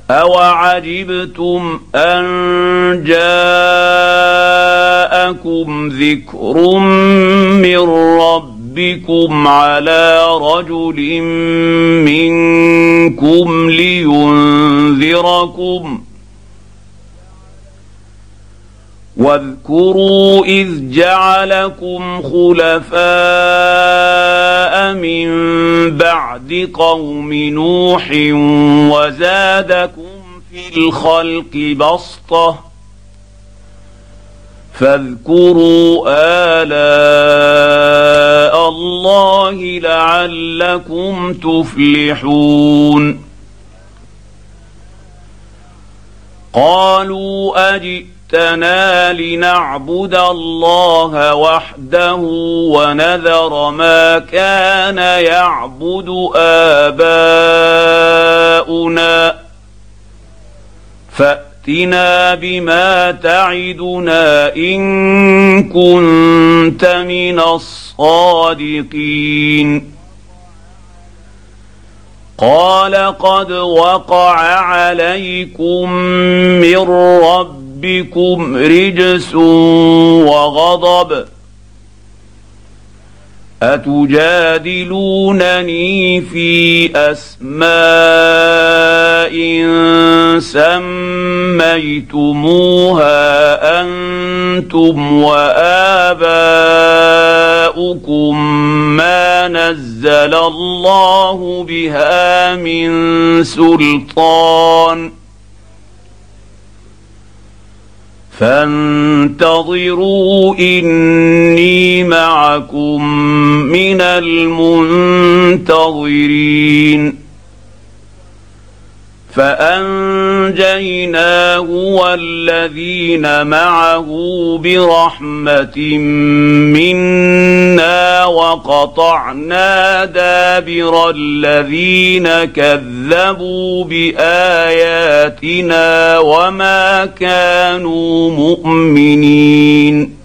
أوعجبتم أن جاءكم ذكر من ربكم على رجل منكم لينذركم واذكروا إذ جعلكم خلفاء من بعد قوم نوح وزادكم في الخلق بسطة فاذكروا آلاء الله لعلكم تفلحون. قالوا أجئتنا لنعبد الله وحده ونذر ما كان يعبد آباؤنا فأتنا بما تعدنا إن كنت من الصادقين. قال قد وقع عليكم من ربكم رجس وغضب أتجادلونني في أسماء سميتموها أنتم وآباؤكم ما نزل الله بها من سلطان فانتظروا إني معكم من المنتظرين. فأنجيناه والذين معه برحمة منا وقطعنا دابر الذين كذبوا بآياتنا وما كانوا مؤمنين.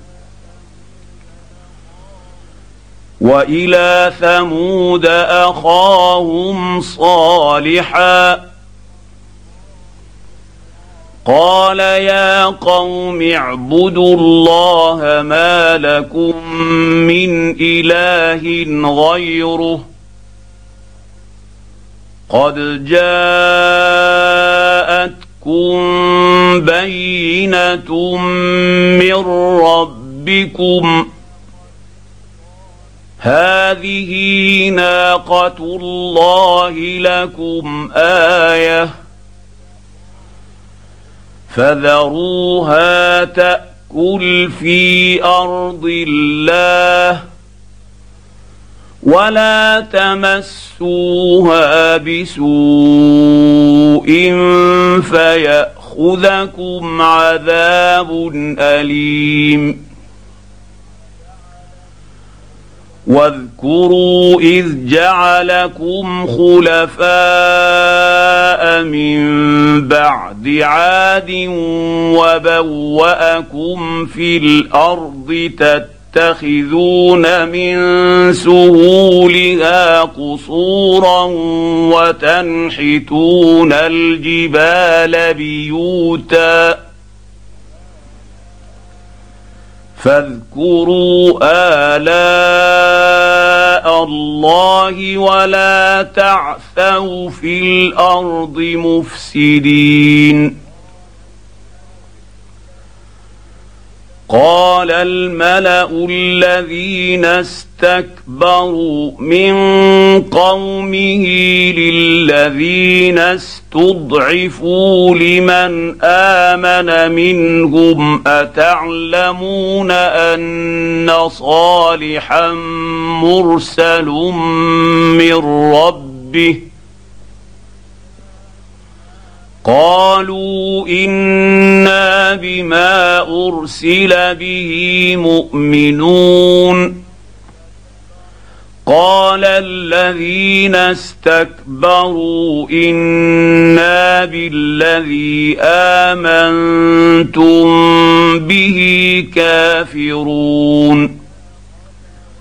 وإلى ثمود أخاهم صالحا قال يا قوم اعبدوا الله ما لكم من إله غيره قد جاءتكم بينة من ربكم هذه ناقة الله لكم آية فذروها تأكل في أرض الله ولا تمسوها بسوء فيأخذكم عذاب أليم. واذكروا إذ جعلكم خلفاء من بعد عاد وبوأكم في الأرض تتخذون من سهولها قصورا وتنحتون الجبال بيوتا فاذكروا آلاء الله ولا تعثوا في الأرض مفسدين. قال الملأ الذين استكبروا من قومه للذين استضعفوا لمن آمن منهم أتعلمون أن صالحا مرسل من ربه قالوا إنا بما أرسل به مؤمنون. قال الذين استكبروا إنا بالذي آمنتم به كافرون.